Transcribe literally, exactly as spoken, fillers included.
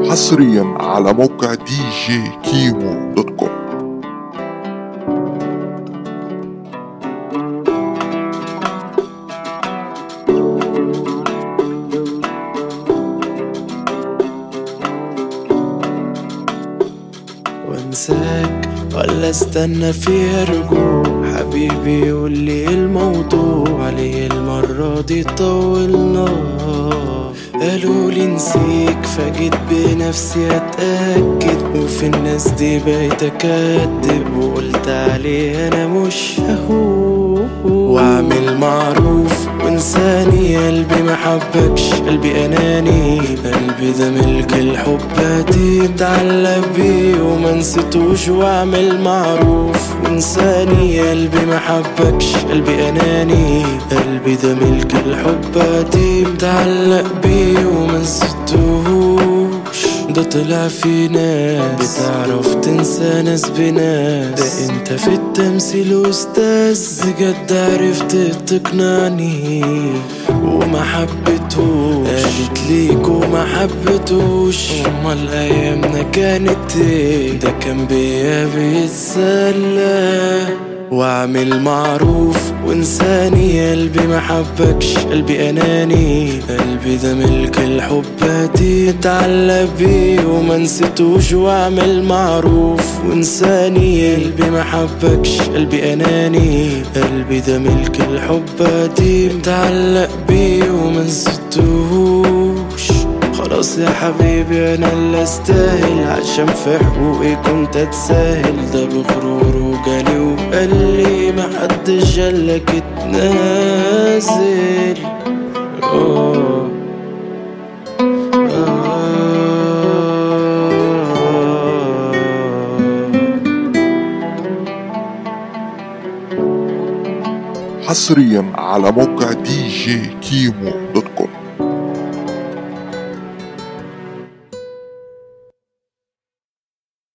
حصريا على موقع دي جي كيمو دوت كوم. وانساك ولا استنى فيها رجوع؟ حبيبي قولي الموضوع ليه المرة دي طولنا؟ قالولي نسيك فجيت بنفسي اتأكد، وفي الناس دي بقيت اكدب وقلت عليه انا مش ههوب واعمل معروف وانساني. قلبي ما حبكش، قلبي اناني، قلبي ده ملك الحب دي اتعلق بيه وما نسيتوش. واعمل معروف وانساني، قلبي ما حبكش، قلبي اناني، قلبي ده ملك الحب دي متعلق بيه وما نسيتوش. ده طلع في ناس بتعرف تنسى ناس بناس، ده انت في التمثيل استاذ بجد، عرفت تقنعني وما حبيتهوش. قالت ليك وما حبيتهوش، امال ايامنا كانت ايه؟ ده كان بيا بيتسلى واعمل معروف وانساني. قلبي ما حبكش، قلبي اناني، قلبي ده ملك الحب دي اتعلق بيه وما نسيتوش. واعمل معروف وانساني، قلبي ما حبكش، قلبي اناني، قلبي ده ملك الحب دي متعلق بيه وما نسيتوش. خلاص يا حبيبي انا اللي استاهل، عشان في حقوقي كنت اتساهل. ده بغرور وجالي وقال لي محدش قالك اتنازل. أوه. حصريا على موقع دي جي كيمو دوت كوم.